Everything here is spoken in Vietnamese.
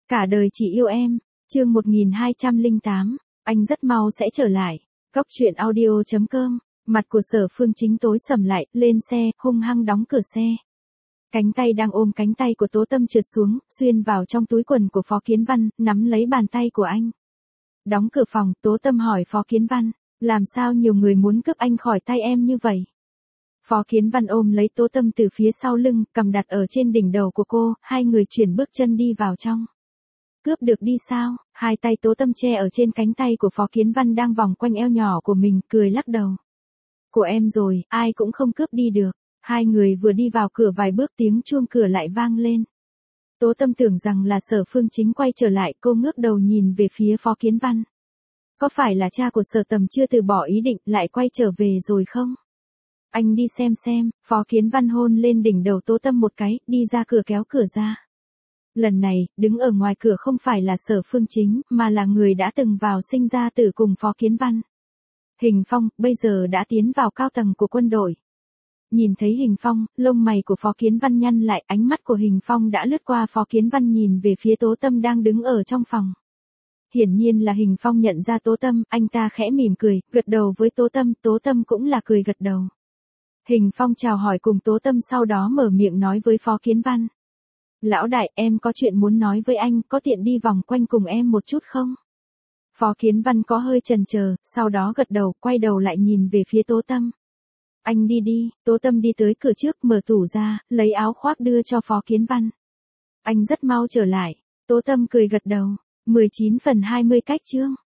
Cả đời chỉ yêu em, chương 1208, anh rất mau sẽ trở lại. Góc truyện audio.com, mặt của Sở Phương Chính tối sầm lại, lên xe, hung hăng đóng cửa xe. Cánh tay đang ôm cánh tay của Tố Tâm trượt xuống, xuyên vào trong túi quần của Phó Kiến Văn, nắm lấy bàn tay của anh. Đóng cửa phòng, Tố Tâm hỏi Phó Kiến Văn, làm sao nhiều người muốn cướp anh khỏi tay em như vậy? Phó Kiến Văn ôm lấy Tố Tâm từ phía sau lưng, cầm đặt ở trên đỉnh đầu của cô, hai người chuyển bước chân đi vào trong. Cướp được đi sao? Hai tay Tố Tâm che ở trên cánh tay của Phó Kiến Văn đang vòng quanh eo nhỏ của mình, cười lắc đầu. Của em rồi, ai cũng không cướp đi được. Hai người vừa đi vào cửa vài bước tiếng chuông cửa lại vang lên. Tố Tâm tưởng rằng là Sở Phương Chính quay trở lại, cô ngước đầu nhìn về phía Phó Kiến Văn. Có phải là cha của Sở Tầm chưa từ bỏ ý định lại quay trở về rồi không? Anh đi xem, Phó Kiến Văn hôn lên đỉnh đầu Tố Tâm một cái, đi ra cửa kéo cửa ra. Lần này, đứng ở ngoài cửa không phải là Sở Phương Chính, mà là người đã từng vào sinh ra tử cùng Phó Kiến Văn. Hình Phong, bây giờ đã tiến vào cao tầng của quân đội. Nhìn thấy Hình Phong, lông mày của Phó Kiến Văn nhăn lại, ánh mắt của Hình Phong đã lướt qua Phó Kiến Văn nhìn về phía Tố Tâm đang đứng ở trong phòng. Hiển nhiên là Hình Phong nhận ra Tố Tâm, anh ta khẽ mỉm cười, gật đầu với Tố Tâm cũng là cười gật đầu. Hình Phong chào hỏi cùng Tố Tâm sau đó mở miệng nói với Phó Kiến Văn. Lão đại, em có chuyện muốn nói với anh, có tiện đi vòng quanh cùng em một chút không? Phó Kiến Văn có hơi chần chờ, sau đó gật đầu, quay đầu lại nhìn về phía Tố Tâm. Anh đi đi, Tố Tâm đi tới cửa trước, mở tủ ra, lấy áo khoác đưa cho Phó Kiến Văn. Anh rất mau trở lại, Tố Tâm cười gật đầu, 19/20 cách chương.